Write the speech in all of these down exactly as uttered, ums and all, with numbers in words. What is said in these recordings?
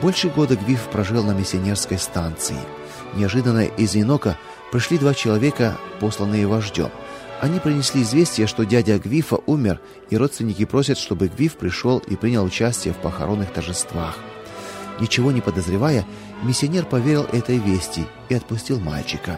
Больше года Гвиф прожил на миссионерской станции. Неожиданно из Инока пришли два человека, посланные вождем. Они принесли известие, что дядя Гвифа умер, и родственники просят, чтобы Гвиф пришел и принял участие в похоронных торжествах. Ничего не подозревая, миссионер поверил этой вести и отпустил мальчика.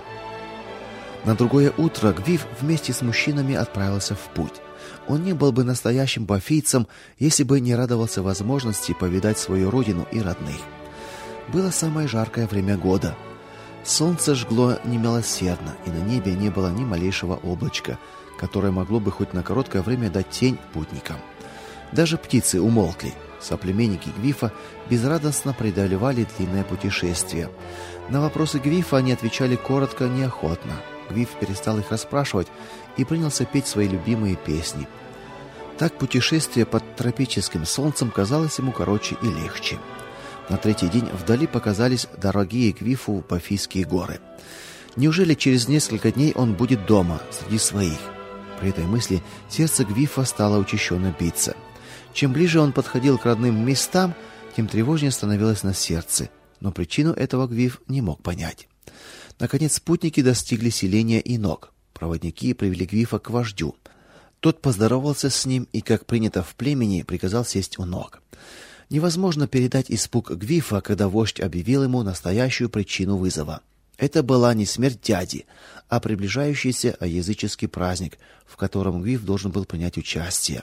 На другое утро Гвиф вместе с мужчинами отправился в путь. Он не был бы настоящим бафийцем, если бы не радовался возможности повидать свою родину и родных. Было самое жаркое время года. Солнце жгло немилосердно, и на небе не было ни малейшего облачка, которое могло бы хоть на короткое время дать тень путникам. Даже птицы умолкли. Соплеменники Гвифа безрадостно преодолевали длинное путешествие. На вопросы Гвифа они отвечали коротко, неохотно. Гвиф перестал их расспрашивать и принялся петь свои любимые песни. Так путешествие под тропическим солнцем казалось ему короче и легче. На третий день вдали показались дорогие Гвифу Бафийские горы. Неужели через несколько дней он будет дома, среди своих? При этой мысли сердце Гвифа стало учащенно биться. Чем ближе он подходил к родным местам, тем тревожнее становилось на сердце, но причину этого Гвиф не мог понять. Наконец спутники достигли селения Инок. Проводники привели Гвифа к вождю. Тот поздоровался с ним и, как принято в племени, приказал сесть у ног. Невозможно передать испуг Гвифа, когда вождь объявил ему настоящую причину вызова. Это была не смерть дяди, а приближающийся языческий праздник, в котором Гвиф должен был принять участие.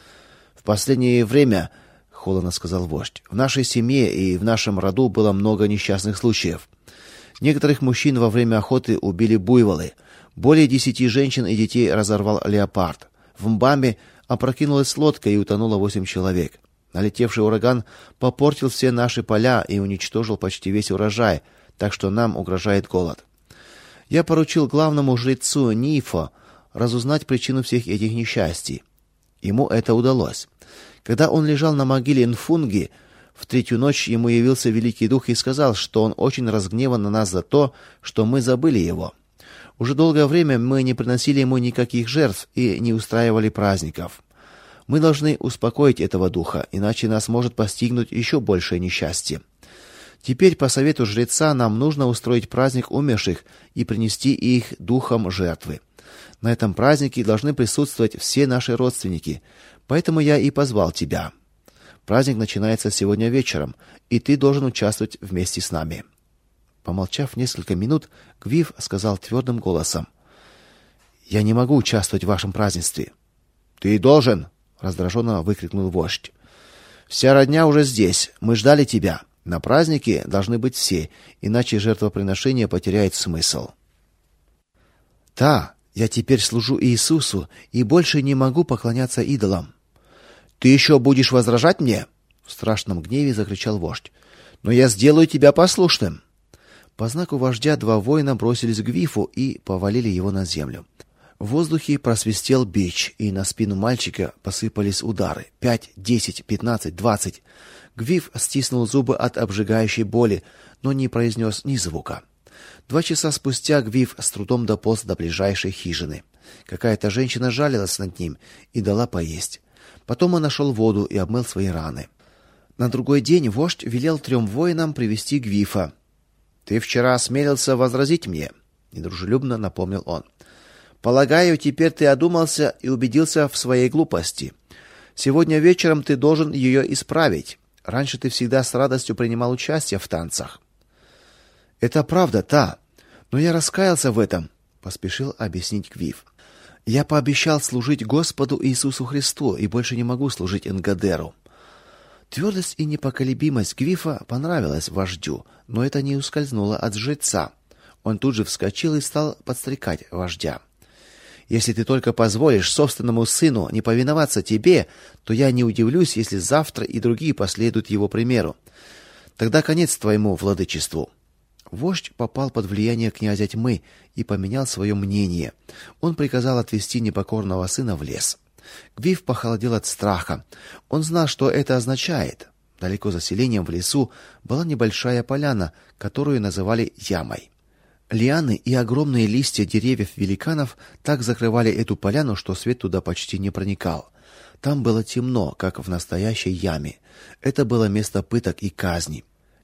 В последнее время, холодно сказал вождь, в нашей семье и в нашем роду было много несчастных случаев. Некоторых мужчин во время охоты убили буйволы. Более десяти женщин и детей разорвал леопард. В Мбамбе опрокинулась лодка и утонуло восемь человек. Налетевший ураган попортил все наши поля и уничтожил почти весь урожай, так что нам угрожает голод. Я поручил главному жрецу Нифо разузнать причину всех этих несчастий. Ему это удалось. Когда он лежал на могиле Нфунги, в третью ночь ему явился Великий Дух и сказал, что он очень разгневан на нас за то, что мы забыли его. Уже долгое время мы не приносили ему никаких жертв и не устраивали праздников. Мы должны успокоить этого духа, иначе нас может постигнуть еще большее несчастье. Теперь по совету жреца нам нужно устроить праздник умерших и принести их духам жертвы. На этом празднике должны присутствовать все наши родственники, поэтому я и позвал тебя. Праздник начинается сегодня вечером, и ты должен участвовать вместе с нами. Помолчав несколько минут, Гвиф сказал твердым голосом: "Я не могу участвовать в вашем празднестве". "Ты должен", раздраженно выкрикнул вождь. "Вся родня уже здесь. Мы ждали тебя. На празднике должны быть все, иначе жертвоприношение потеряет смысл". "Да, я теперь служу Иисусу и больше не могу поклоняться идолам". "Ты еще будешь возражать мне?" в страшном гневе закричал вождь. "Но я сделаю тебя послушным". По знаку вождя два воина бросились к Гвифу и повалили его на землю. В воздухе просвистел бич, и на спину мальчика посыпались удары. Пять, десять, пятнадцать, двадцать. Гвиф стиснул зубы от обжигающей боли, но не произнес ни звука. Два часа спустя Гвиф с трудом дополз до ближайшей хижины. Какая-то женщина жалилась над ним и дала поесть. Потом он нашел воду и обмыл свои раны. На другой день вождь велел трем воинам привести Гвифа. "Ты вчера осмелился возразить мне", недружелюбно напомнил он. "Полагаю, теперь ты одумался и убедился в своей глупости. Сегодня вечером ты должен ее исправить. Раньше ты всегда с радостью принимал участие в танцах". "Это правда, та, но я раскаялся в этом", поспешил объяснить Гвиф. "Я пообещал служить Господу Иисусу Христу и больше не могу служить Энгадеру". Твердость и непоколебимость Гвифа понравилась вождю, но это не ускользнуло от жреца. Он тут же вскочил и стал подстрекать вождя. "Если ты только позволишь собственному сыну не повиноваться тебе, то я не удивлюсь, если завтра и другие последуют его примеру. Тогда конец твоему владычеству". Вождь попал под влияние князя тьмы и поменял свое мнение. Он приказал отвести непокорного сына в лес. Гвиф похолодел от страха. Он знал, что это означает. Далеко за селением в лесу была небольшая поляна, которую называли ямой. Лианы и огромные листья деревьев-великанов так закрывали эту поляну, что свет туда почти не проникал. Там было темно, как в настоящей яме. Это было место пыток и казни.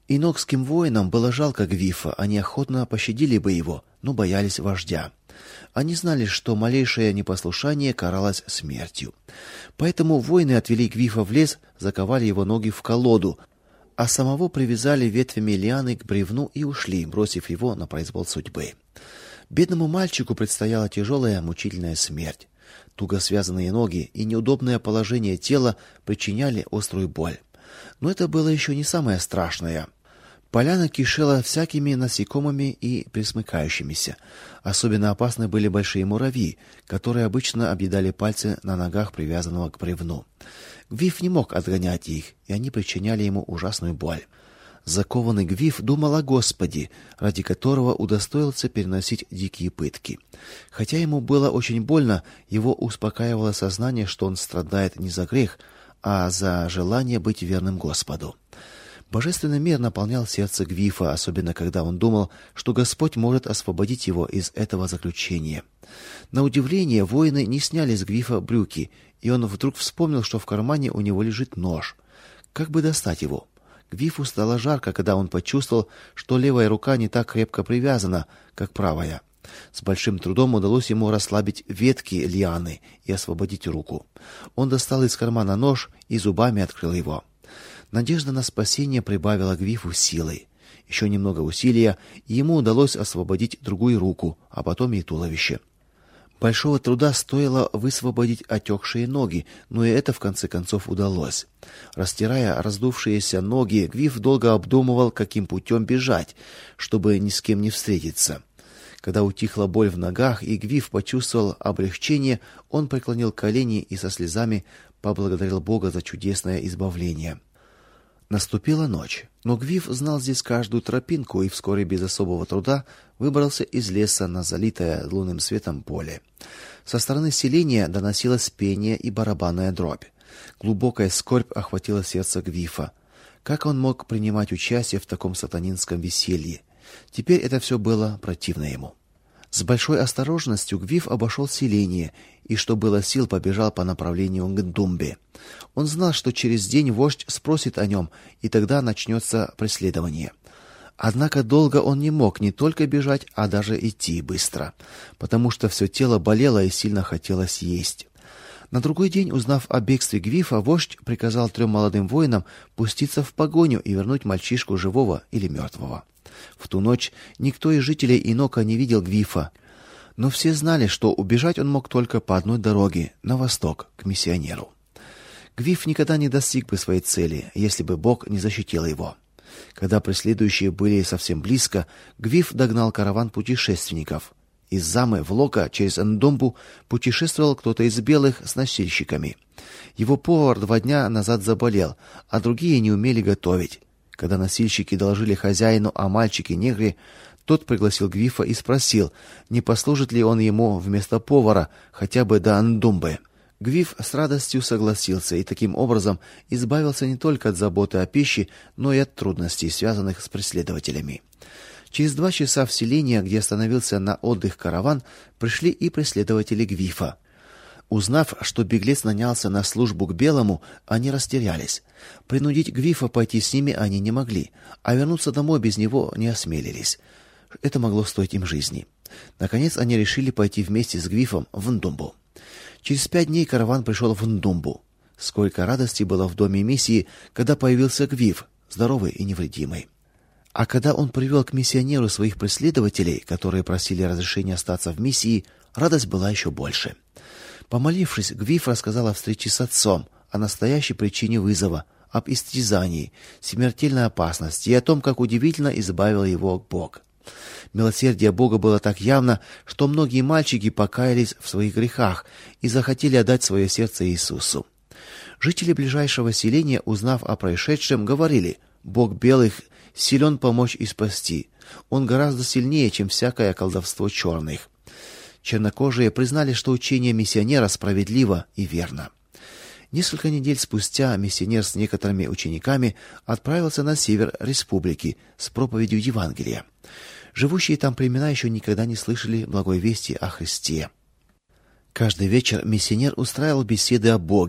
Инокским воинам было жалко Гвифа, они охотно пощадили бы его, но боялись вождя. Они знали, что малейшее непослушание каралось смертью. Поэтому воины отвели Гвифа в лес, заковали его ноги в колоду, а самого привязали ветвями лианы к бревну и ушли, бросив его на произвол судьбы. Бедному мальчику предстояла тяжелая, мучительная смерть. Туго связанные ноги и неудобное положение тела причиняли острую боль. Но это было еще не самое страшное. Поляна кишела всякими насекомыми и пресмыкающимися. Особенно опасны были большие муравьи, которые обычно объедали пальцы на ногах привязанного к бревну. Гвиф не мог отгонять их, и они причиняли ему ужасную боль. Закованный Гвиф думал о Господе, ради которого удостоился переносить дикие пытки. Хотя ему было очень больно, его успокаивало сознание, что он страдает не за грех, а за желание быть верным Господу. Божественный мир наполнял сердце Гвифа, особенно когда он думал, что Господь может освободить его из этого заключения. На удивление, воины не сняли с Гвифа брюки, и он вдруг вспомнил, что в кармане у него лежит нож. Как бы достать его? Гвифу стало жарко, когда он почувствовал, что левая рука не так крепко привязана, как правая. С большим трудом удалось ему расслабить ветки лианы и освободить руку. Он достал из кармана нож и зубами открыл его. Надежда на спасение прибавила Гвифу силы. Еще немного усилия, и ему удалось освободить другую руку, а потом и туловище. Большого труда стоило высвободить отекшие ноги, но и это в конце концов удалось. Растирая раздувшиеся ноги, Гвиф долго обдумывал, каким путем бежать, чтобы ни с кем не встретиться. Когда утихла боль в ногах и Гвиф почувствовал облегчение, он преклонил колени и со слезами поблагодарил Бога за чудесное избавление. Наступила ночь, но Гвиф знал здесь каждую тропинку и вскоре без особого труда выбрался из леса на залитое лунным светом поле. Со стороны селения доносилось пение и барабанная дробь. Глубокая скорбь охватила сердце Гвифа. Как он мог принимать участие в таком сатанинском веселье? Теперь это все было противно ему. С большой осторожностью Гвиф обошел селение и, что было сил, побежал по направлению к Ндумбе. Он знал, что через день вождь спросит о нем, и тогда начнется преследование. Однако долго он не мог не только бежать, а даже идти быстро, потому что все тело болело и сильно хотелось есть. На другой день, узнав о бегстве Гвифа, вождь приказал трем молодым воинам пуститься в погоню и вернуть мальчишку живого или мертвого. В ту ночь никто из жителей Инока не видел Гвифа, но все знали, что убежать он мог только по одной дороге, на восток, к миссионеру. Гвиф никогда не достиг бы своей цели, если бы Бог не защитил его. Когда преследующие были совсем близко, Гвиф догнал караван путешественников. Из Замы в Лока через Ндомбу путешествовал кто-то из белых с носильщиками. Его повар два дня назад заболел, а другие не умели готовить. Когда носильщики доложили хозяину о мальчике-негре, тот пригласил Гвифа и спросил, не послужит ли он ему вместо повара хотя бы до Ндумбы. Гвиф с радостью согласился и таким образом избавился не только от заботы о пище, но и от трудностей, связанных с преследователями. Через два часа в селение, где остановился на отдых караван, пришли и преследователи Гвифа. Узнав, что беглец нанялся на службу к белому, они растерялись. Принудить Гвифа пойти с ними они не могли, а вернуться домой без него не осмелились. Это могло стоить им жизни. Наконец они решили пойти вместе с Гвифом в Ндумбу. Через пять дней караван пришел в Ндумбу. Сколько радости было в доме миссии, когда появился Гвиф, здоровый и невредимый. А когда он привел к миссионеру своих преследователей, которые просили разрешения остаться в миссии, радость была еще больше. Помолившись, Гвиф рассказал о встрече с отцом, о настоящей причине вызова, об истязании, смертельной опасности и о том, как удивительно избавил его Бог. Милосердие Бога было так явно, что многие мальчики покаялись в своих грехах и захотели отдать свое сердце Иисусу. Жители ближайшего селения, узнав о происшедшем, говорили: «Бог белых силен помочь и спасти. Он гораздо сильнее, чем всякое колдовство черных». Чернокожие признали, что учение миссионера справедливо и верно. Несколько недель спустя миссионер с некоторыми учениками отправился на север республики с проповедью Евангелия. Живущие там племена еще никогда не слышали благой вести о Христе. Каждый вечер миссионер устраивал беседы о Боге.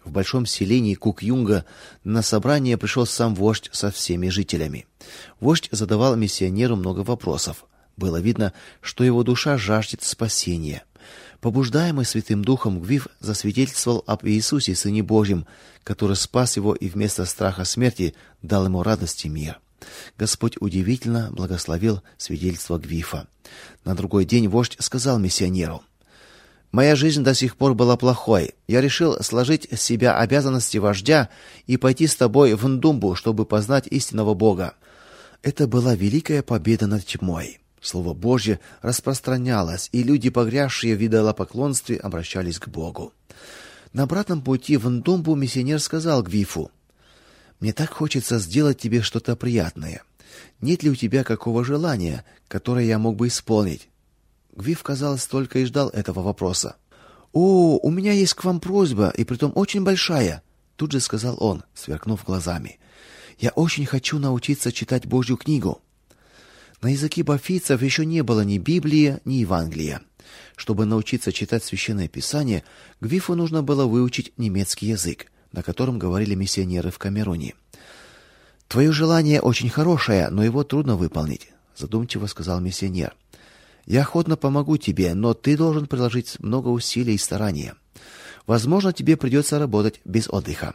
В большом селении Кук-Юнга на собрание пришел сам вождь со всеми жителями. Вождь задавал миссионеру много вопросов. Было видно, что его душа жаждет спасения. Побуждаемый Святым Духом, Гвиф засвидетельствовал об Иисусе, Сыне Божьем, который спас его и вместо страха смерти дал ему радость и мир. Господь удивительно благословил свидетельство Гвифа. На другой день вождь сказал миссионеру: «Моя жизнь до сих пор была плохой. Я решил сложить с себя обязанности вождя и пойти с тобой в Ндумбу, чтобы познать истинного Бога». Это была великая победа над тьмой. Слово Божье распространялось, и люди, погрязшие в идолопоклонстве, обращались к Богу. На обратном пути в Ндумбу миссионер сказал Гвифу: «Мне так хочется сделать тебе что-то приятное. Нет ли у тебя какого желания, которое я мог бы исполнить?» Гвиф, казалось, только и ждал этого вопроса. «О, у меня есть к вам просьба, и притом очень большая», — тут же сказал он, сверкнув глазами. «Я очень хочу научиться читать Божью книгу». На языке бафийцев еще не было ни Библии, ни Евангелия. Чтобы научиться читать Священное Писание, Гвифу нужно было выучить немецкий язык, на котором говорили миссионеры в Камеруне. «Твое желание очень хорошее, но его трудно выполнить», — задумчиво сказал миссионер. «Я охотно помогу тебе, но ты должен приложить много усилий и старания. Возможно, тебе придется работать без отдыха».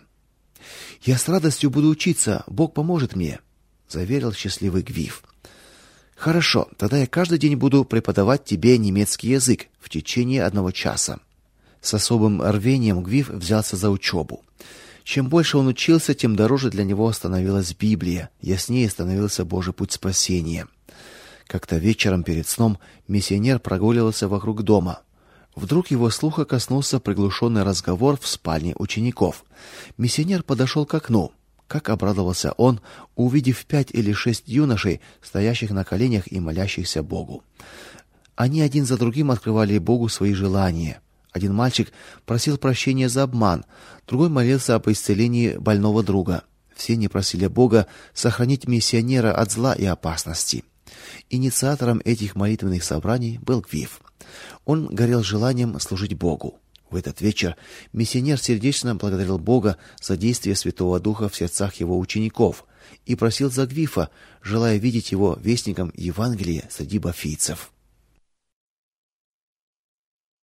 «Я с радостью буду учиться, Бог поможет мне», — заверил счастливый Гвиф. «Хорошо, тогда я каждый день буду преподавать тебе немецкий язык в течение одного часа». С особым рвением Гвиф взялся за учебу. Чем больше он учился, тем дороже для него становилась Библия, яснее становился Божий путь спасения. Как-то вечером перед сном миссионер прогуливался вокруг дома. Вдруг его слуха коснулся приглушенный разговор в спальне учеников. Миссионер подошел к окну. Как обрадовался он, увидев пять или шесть юношей, стоящих на коленях и молящихся Богу. Они один за другим открывали Богу свои желания. Один мальчик просил прощения за обман, другой молился об исцелении больного друга. Все они просили Бога сохранить миссионера от зла и опасности. Инициатором этих молитвенных собраний был Гвиф. Он горел желанием служить Богу. В этот вечер миссионер сердечно благодарил Бога за действие Святого Духа в сердцах его учеников и просил за Гвифа, желая видеть его вестником Евангелия среди бафийцев.